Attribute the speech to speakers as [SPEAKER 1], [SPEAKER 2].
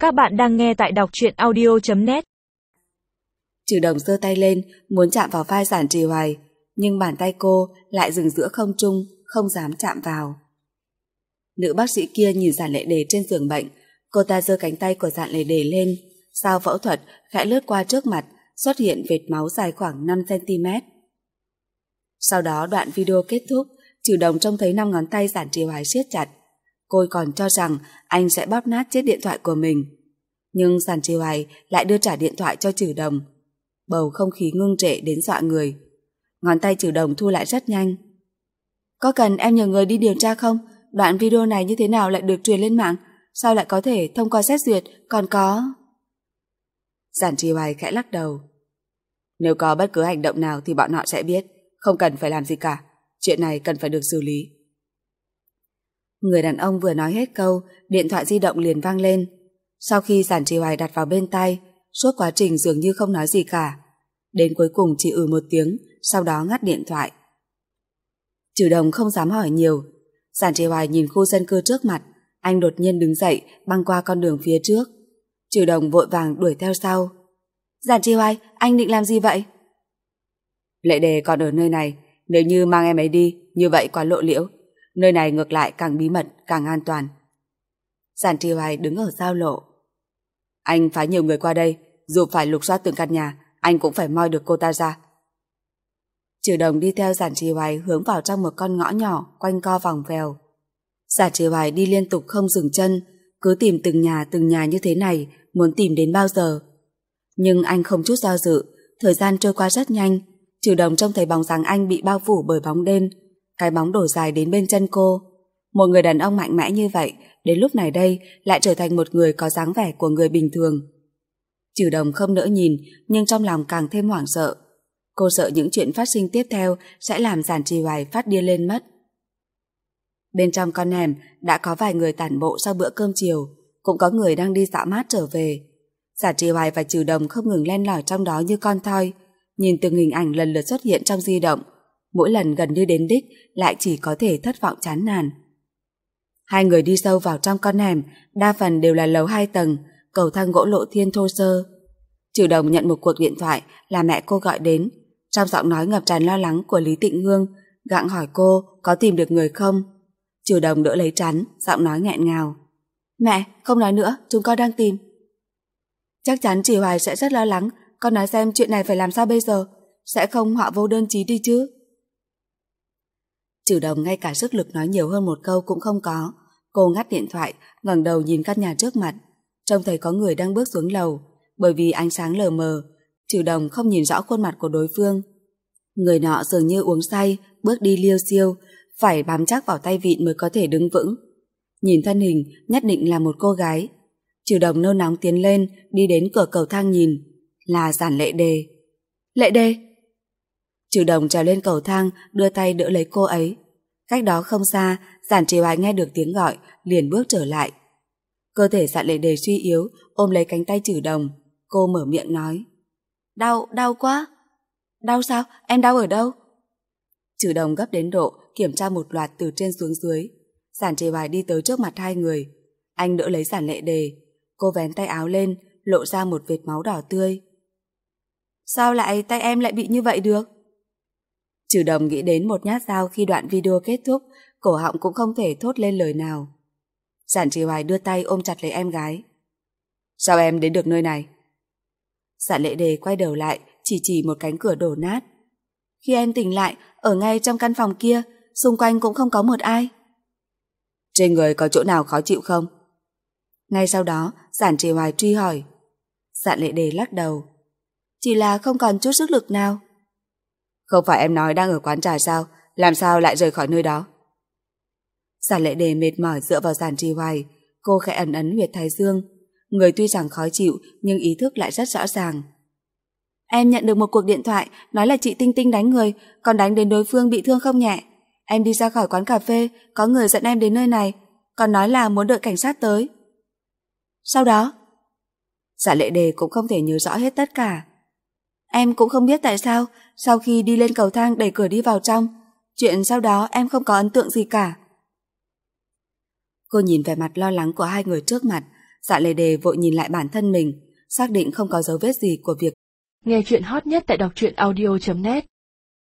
[SPEAKER 1] Các bạn đang nghe tại đọc truyện audio.net.
[SPEAKER 2] Trừ Đồng giơ tay lên, muốn chạm vào vai Giản Trì Hoài, nhưng bàn tay cô lại dừng giữa không trung, không dám chạm vào. Nữ bác sĩ kia nhìn Giản Lệ Đề trên giường bệnh, cô ta giơ cánh tay của Giản Lệ Đề lên, dao phẫu thuật khẽ lướt qua trước mặt, xuất hiện vệt máu dài khoảng 5 cm. Sau đó đoạn video kết thúc, Trừ Đồng trông thấy 5 ngón tay Giản Trì Hoài siết chặt. Cô còn cho rằng anh sẽ bóp nát chiếc điện thoại của mình. Nhưng Giản Trì Hoài lại đưa trả điện thoại cho Trừ Đồng. Bầu không khí ngưng trệ đến dọa người. Ngón tay Trừ Đồng thu lại rất nhanh. Có cần em nhờ người đi điều tra không? Đoạn video này như thế nào lại được truyền lên mạng? Sao lại có thể thông qua xét duyệt? Còn có... Giản Trì Hoài khẽ lắc đầu. Nếu có bất cứ hành động nào thì bọn họ sẽ biết. Không cần phải làm gì cả. Chuyện này cần phải được xử lý. Người đàn ông vừa nói hết câu, điện thoại di động liền vang lên. Sau khi Giản Trì Hoài đặt vào bên tai, suốt quá trình dường như không nói gì cả. Đến cuối cùng chỉ một tiếng, sau đó ngắt điện thoại. Trừ Đồng không dám hỏi nhiều. Giản Trì Hoài nhìn khu dân cư trước mặt, anh đột nhiên đứng dậy, băng qua con đường phía trước. Trừ Đồng vội vàng đuổi theo sau. Giản Trì Hoài, anh định làm gì vậy? Lệ Đề còn ở nơi này, nếu như mang em ấy đi, như vậy quá lộ liễu. Nơi này ngược lại càng bí mật, càng an toàn. Giản Trì Hoài đứng ở giao lộ. Anh phái nhiều người qua đây, dù phải lục soát từng căn nhà, anh cũng phải moi được cô ta ra. Trừ Đồng đi theo Giản Trì Hoài hướng vào trong một con ngõ nhỏ, quanh co vòng vèo. Giản Trì Hoài đi liên tục không dừng chân, cứ tìm từng nhà như thế này, muốn tìm đến bao giờ. Nhưng anh không chút do dự, thời gian trôi qua rất nhanh. Trừ Đồng trông thấy bóng dáng anh bị bao phủ bởi bóng đêm, cái bóng đổ dài đến bên chân cô. Một người đàn ông mạnh mẽ như vậy, đến lúc này đây lại trở thành một người có dáng vẻ của người bình thường. Trừ Đồng không nỡ nhìn, nhưng trong lòng càng thêm hoảng sợ. Cô sợ những chuyện phát sinh tiếp theo sẽ làm Giản Trì Hoài phát điên lên mất. Bên trong con hẻm đã có vài người tản bộ sau bữa cơm chiều, cũng có người đang đi dạo mát trở về. Giản Trì Hoài và Trừ Đồng không ngừng len lỏi trong đó như con thoi, nhìn từng hình ảnh lần lượt xuất hiện trong di động. Mỗi lần gần như đến đích lại chỉ có thể thất vọng chán nản. Hai người đi sâu vào trong con hẻm, đa phần đều là lầu 2 tầng, cầu thang gỗ lộ thiên thô sơ. Trừ Đồng nhận một cuộc điện thoại là mẹ cô gọi đến, trong giọng nói ngập tràn lo lắng của Lý Tịnh Hương, gặng hỏi cô có tìm được người không. Trừ Đồng đỡ lấy trán, giọng nói nghẹn ngào. Mẹ, không nói nữa, chúng con đang tìm. Chắc chắn Trì Hoài sẽ rất lo lắng, con nói xem chuyện này phải làm sao bây giờ, sẽ không họa vô đơn chí đi chứ. Trừ Đồng ngay cả sức lực nói nhiều hơn một câu cũng không có. Cô ngắt điện thoại, ngẩng đầu nhìn căn nhà trước mặt, trông thấy có người đang bước xuống lầu. Bởi vì ánh sáng lờ mờ, Trừ Đồng không nhìn rõ khuôn mặt của đối phương. Người nọ dường như uống say, bước đi liêu xiêu, phải bám chắc vào tay vịn mới có thể đứng vững. Nhìn thân hình nhất định là một cô gái. Trừ Đồng nôn nóng tiến lên, đi đến cửa cầu thang nhìn. Là Giản Lệ Đề. Lệ Đề! Trừ Đồng trèo lên cầu thang, đưa tay đỡ lấy cô ấy. Cách đó không xa, Giản Trì Hoài nghe được tiếng gọi, liền bước trở lại. Cơ thể Giản Lệ Đề suy yếu, ôm lấy cánh tay Trừ Đồng. Cô mở miệng nói. Đau quá. Đau sao? Em đau ở đâu? Trừ Đồng gấp đến độ kiểm tra một loạt từ trên xuống dưới. Giản Trì Hoài đi tới trước mặt hai người. Anh đỡ lấy Giản Lệ Đề. Cô vén tay áo lên, lộ ra một vệt máu đỏ tươi. Sao lại tay em lại bị như vậy được? Trừ Đồng nghĩ đến một nhát dao khi đoạn video kết thúc, cổ họng cũng không thể thốt lên lời nào. Giản Trì Hoài đưa tay ôm chặt lấy em gái. Sao em đến được nơi này? Giản Lệ Đề quay đầu lại, chỉ một cánh cửa đổ nát. Khi em tỉnh lại, ở ngay trong căn phòng kia, xung quanh cũng không có một ai. Trên người có chỗ nào khó chịu không? Ngay sau đó, Giản Trì Hoài truy hỏi. Giản Lệ Đề lắc đầu. Chỉ là không còn chút sức lực nào. Không phải em nói đang ở quán trà sao? Làm sao lại rời khỏi nơi đó? Giản Lệ Đề mệt mỏi dựa vào Giản Trì Hoài. Cô khẽ ấn ấn huyệt thái dương. Người tuy rằng khó chịu nhưng ý thức lại rất rõ ràng. Em nhận được một cuộc điện thoại nói là chị Tinh Tinh đánh người, còn đánh đến đối phương bị thương không nhẹ. Em đi ra khỏi quán cà phê, có người dẫn em đến nơi này, còn nói là muốn đợi cảnh sát tới. Sau đó, Giản Lệ Đề cũng không thể nhớ rõ hết tất cả. Em cũng không biết tại sao, sau khi đi lên cầu thang đẩy cửa đi vào trong, chuyện sau đó em không có ấn tượng gì cả. Cô nhìn vẻ mặt lo lắng của hai người trước mặt, Dạ Lệ Đề vội nhìn lại bản thân mình, xác định không có dấu vết gì của việc.
[SPEAKER 3] Nghe chuyện hot nhất tại đọc truyện audio.net